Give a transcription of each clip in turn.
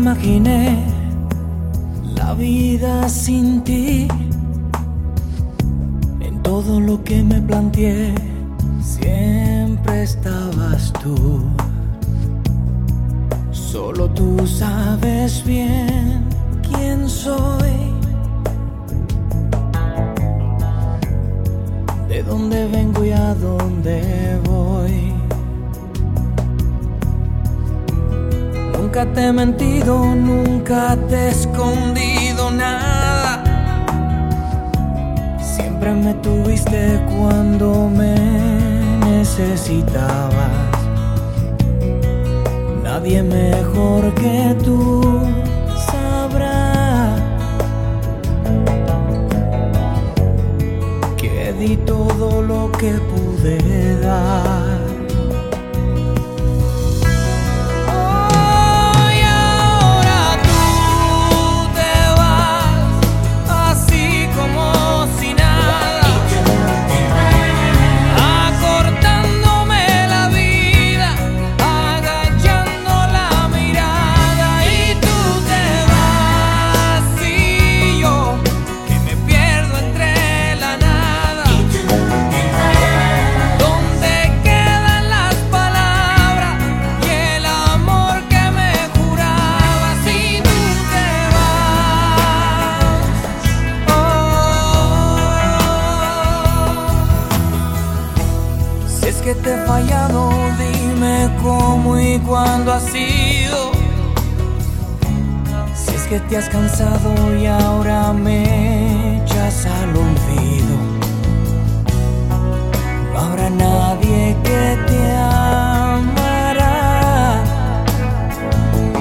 imaginé la vida sin ti. En todo lo que me planteé siempre estabas tú. Solo tú sabes bien quién soy, de dónde vengo y a dónde voy. Nunca te he mentido, nunca te he escondido nada. Siempre me tuviste cuando me necesitabas. Nadie mejor que tú sabrá que di todo lo que pude dar. Que te he fallado, dime cómo y cuándo ha sido. Si es que te has cansado y ahora me echas al olvido, no habrá nadie que te amará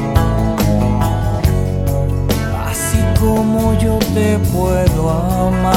así como yo te puedo amar.